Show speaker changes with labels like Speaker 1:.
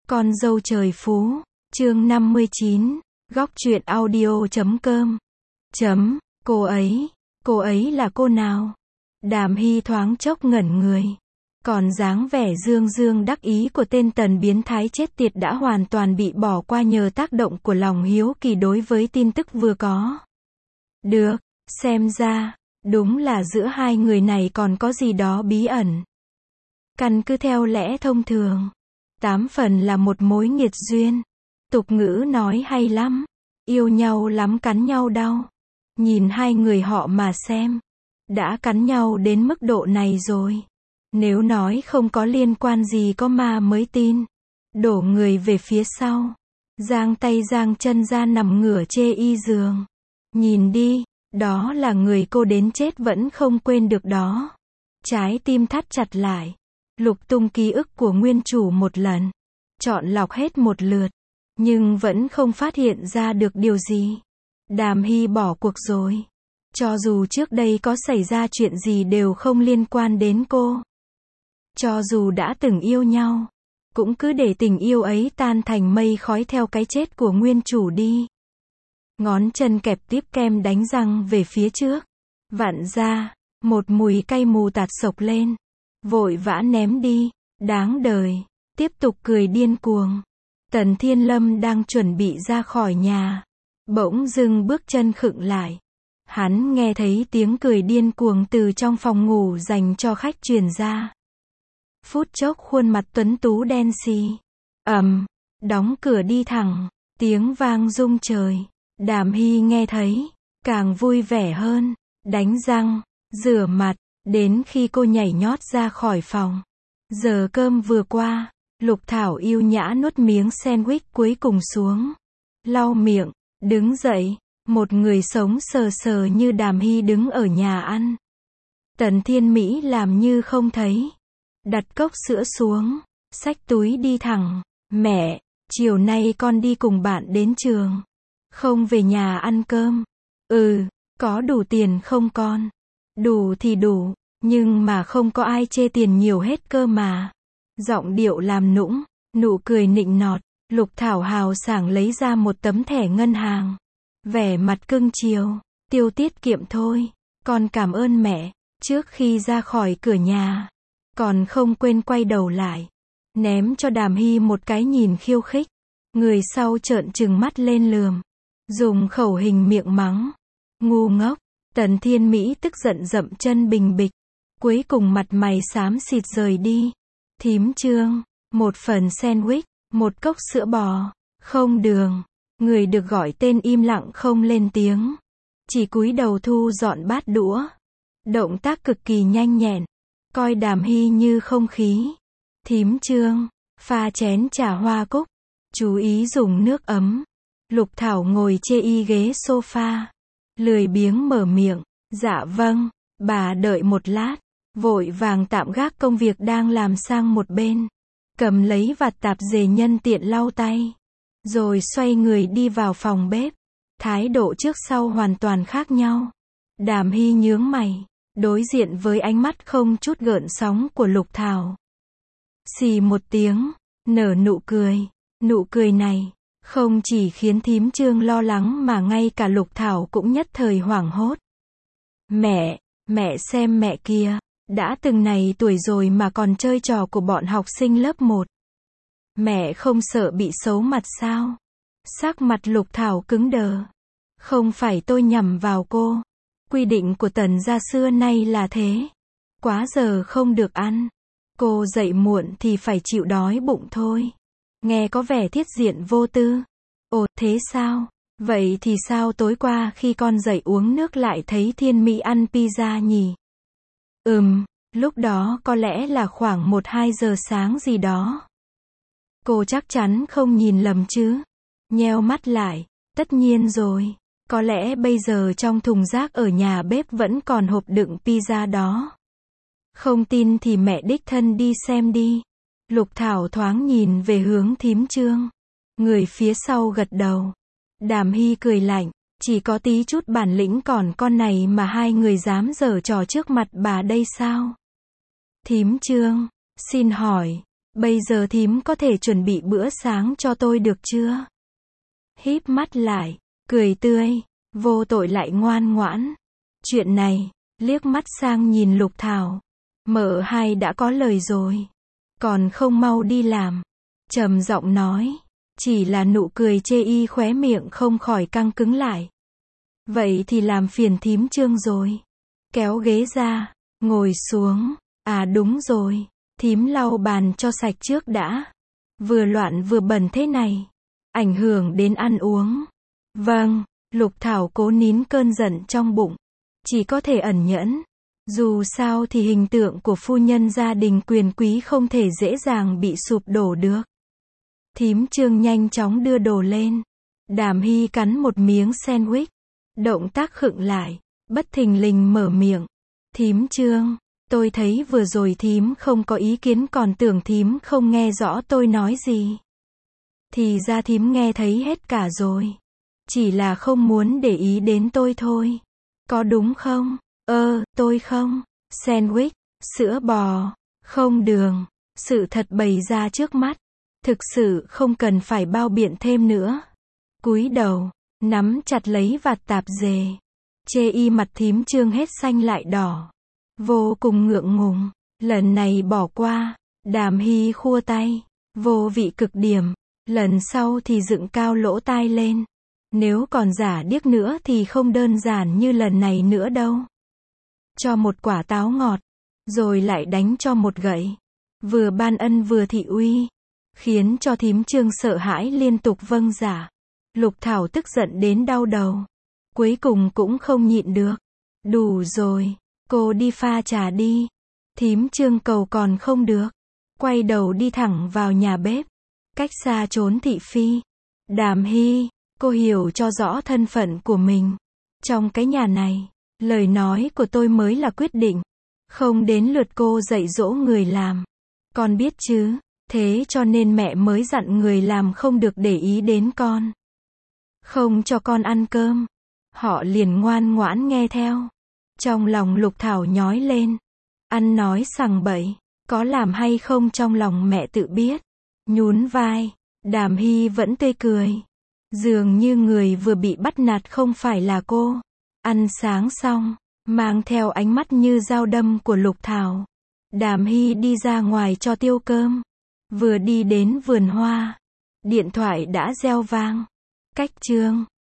Speaker 1: Con dâu trời phú, chương 59, góc truyện audio.com. Cô ấy là cô nào? Đàm Hy thoáng chốc ngẩn người. Còn dáng vẻ dương dương đắc ý của tên tần biến thái chết tiệt đã hoàn toàn bị bỏ qua nhờ tác động của lòng hiếu kỳ đối với tin tức vừa có. Được, xem ra, đúng là giữa hai người này còn có gì đó bí ẩn. Căn cứ theo lẽ thông thường, 8 phần là một mối nghiệt duyên. Tục ngữ nói hay lắm, yêu nhau lắm cắn nhau đau. Nhìn hai người họ mà xem, đã cắn nhau đến mức độ này rồi. Nếu nói không có liên quan gì có ma mới tin. Đổ người về phía sau, giang tay giang chân ra nằm ngửa chê y giường. Nhìn đi, đó là người cô đến chết vẫn không quên được đó. Trái tim thắt chặt lại, lục tung ký ức của nguyên chủ một lần, chọn lọc hết một lượt, nhưng vẫn không phát hiện ra được điều gì. Đàm Hy bỏ cuộc rồi. Cho dù trước đây có xảy ra chuyện gì đều không liên quan đến cô. Cho dù đã từng yêu nhau, cũng cứ để tình yêu ấy tan thành mây khói theo cái chết của nguyên chủ đi. Ngón chân kẹp tiếp kem đánh răng về phía trước, vặn ra, một mùi cay mù tạt sộc lên. Vội vã ném đi, đáng đời, tiếp tục cười điên cuồng. Tần Thiên Lâm đang chuẩn bị ra khỏi nhà, bỗng dưng bước chân khựng lại. Hắn nghe thấy tiếng cười điên cuồng từ trong phòng ngủ dành cho khách truyền ra. Phút chốc khuôn mặt tuấn tú đen xì. Đóng cửa đi thẳng, tiếng vang rung trời. Đàm Hy nghe thấy, càng vui vẻ hơn, đánh răng, rửa mặt, đến khi cô nhảy nhót ra khỏi phòng. Giờ cơm vừa qua, Lục Thảo yêu nhã nuốt miếng sandwich cuối cùng xuống. Lau miệng, đứng dậy, một người sống sờ sờ như Đàm Hy đứng ở nhà ăn. Tần Thiên Mỹ làm như không thấy. Đặt cốc sữa xuống, xách túi đi thẳng. Mẹ, chiều nay con đi cùng bạn đến trường. Không về nhà ăn cơm. Có đủ tiền không con? Đủ thì đủ, nhưng mà không có ai chê tiền nhiều hết cơ mà. Giọng điệu làm nũng, nụ cười nịnh nọt. Lục Thảo hào sảng lấy ra một tấm thẻ ngân hàng. Vẻ mặt cưng chiều, tiêu tiết kiệm thôi. Con cảm ơn mẹ. Trước khi ra khỏi cửa nhà, còn không quên quay đầu lại, ném cho Đàm Hy một cái nhìn khiêu khích. Người sau trợn trừng mắt lên lườm, dùng khẩu hình miệng mắng. Ngu ngốc. Tần Thiên Mỹ tức giận dậm chân bình bịch. Cuối cùng mặt mày xám xịt rời đi. Thím Trương, một phần sandwich, một cốc sữa bò, không đường. Người được gọi tên im lặng không lên tiếng, chỉ cúi đầu thu dọn bát đũa. Động tác cực kỳ nhanh nhẹn, coi Đàm Hy như không khí. Thím Trương, pha chén trà hoa cúc, chú ý dùng nước ấm. Lục Thảo ngồi chê y ghế sofa, lười biếng mở miệng. Dạ vâng, bà đợi một lát. Vội vàng tạm gác công việc đang làm sang một bên, cầm lấy vạt tạp dề nhân tiện lau tay, rồi xoay người đi vào phòng bếp. Thái độ trước sau hoàn toàn khác nhau. Đàm Hy nhướng mày, đối diện với ánh mắt không chút gợn sóng của Lục Thảo. Xì một tiếng, nở nụ cười. Nụ cười này, không chỉ khiến thím Trương lo lắng mà ngay cả Lục Thảo cũng nhất thời hoảng hốt. Mẹ xem mẹ kia, đã từng này tuổi rồi mà còn chơi trò của bọn học sinh lớp 1. Mẹ không sợ bị xấu mặt sao? Sắc mặt Lục Thảo cứng đờ. Không phải tôi nhằm vào cô. Quy định của Tần gia xưa nay là thế. Quá giờ không được ăn. Cô dậy muộn thì phải chịu đói bụng thôi. Nghe có vẻ thiết diện vô tư. Ồ, thế sao? Vậy thì sao tối qua khi con dậy uống nước lại thấy Thiên Mỹ ăn pizza nhỉ? Lúc đó có lẽ là khoảng 1-2 giờ sáng gì đó. Cô chắc chắn không nhìn lầm chứ? Nheo mắt lại, tất nhiên rồi. Có lẽ bây giờ trong thùng rác ở nhà bếp vẫn còn hộp đựng pizza đó. Không tin thì mẹ đích thân đi xem đi. Lục Thảo thoáng nhìn về hướng thím Trương. Người phía sau gật đầu. Đàm Hy cười lạnh. Chỉ có tí chút bản lĩnh còn con này mà hai người dám giở trò trước mặt bà đây sao? Thím Trương, xin hỏi, Bây giờ thím có thể chuẩn bị bữa sáng cho tôi được chưa? Híp mắt lại, cười tươi, vô tội lại ngoan ngoãn. Chuyện này, liếc mắt sang nhìn Lục Thảo. Mợ hai đã có lời rồi. Còn không mau đi làm. Trầm giọng nói. Chỉ là nụ cười chê y khóe miệng không khỏi căng cứng lại. Vậy thì làm phiền thím Trương rồi. Kéo ghế ra, ngồi xuống. À đúng rồi, thím lau bàn cho sạch trước đã. Vừa loạn vừa bẩn thế này. Ảnh hưởng đến ăn uống. Vâng, Lục Thảo cố nín cơn giận trong bụng. Chỉ có thể ẩn nhẫn. Dù sao thì hình tượng của phu nhân gia đình quyền quý không thể dễ dàng bị sụp đổ được. Thím Trương nhanh chóng đưa đồ lên. Đàm Hy cắn một miếng sandwich. Động tác khựng lại. Bất thình lình mở miệng. Thím Trương, tôi thấy vừa rồi thím không có ý kiến còn tưởng thím không nghe rõ tôi nói gì. Thì ra thím nghe thấy hết cả rồi. Chỉ là không muốn để ý đến tôi thôi. Có đúng không? Tôi không. Sandwich, sữa bò, không đường. Sự thật bày ra trước mắt. Thực sự không cần phải bao biện thêm nữa. Cúi đầu, nắm chặt lấy vạt tạp dề. Chê y mặt thím Trương hết xanh lại đỏ. Vô cùng ngượng ngùng. Lần này bỏ qua. Đàm Hy khua tay. Vô vị cực điểm. Lần sau thì dựng cao lỗ tai lên. Nếu còn giả điếc nữa thì không đơn giản như lần này nữa đâu. Cho một quả táo ngọt. Rồi lại đánh cho một gậy. Vừa ban ân vừa thị uy. Khiến cho thím Trương sợ hãi liên tục vâng giả. Lục Thảo tức giận đến đau đầu. Cuối cùng cũng không nhịn được. Đủ rồi. Cô đi pha trà đi. Thím Trương cầu còn không được. Quay đầu đi thẳng vào nhà bếp. Cách xa trốn thị phi. Đàm Hy, cô hiểu cho rõ thân phận của mình. Trong cái nhà này, lời nói của tôi mới là quyết định. Không đến lượt cô dạy dỗ người làm. Con biết chứ, thế cho nên mẹ mới dặn người làm không được để ý đến con. Không cho con ăn cơm. Họ liền ngoan ngoãn nghe theo. Trong lòng Lục Thảo nhói lên. Ăn nói sằng bậy, có làm hay không trong lòng mẹ tự biết. Nhún vai, Đàm Hy vẫn tươi cười. Dường như người vừa bị bắt nạt không phải là cô. Ăn sáng xong, mang theo ánh mắt như dao đâm của Lục Thảo. Đàm Hy đi ra ngoài cho tiêu cơm. Vừa đi đến vườn hoa, điện thoại đã reo vang. Cách Trương.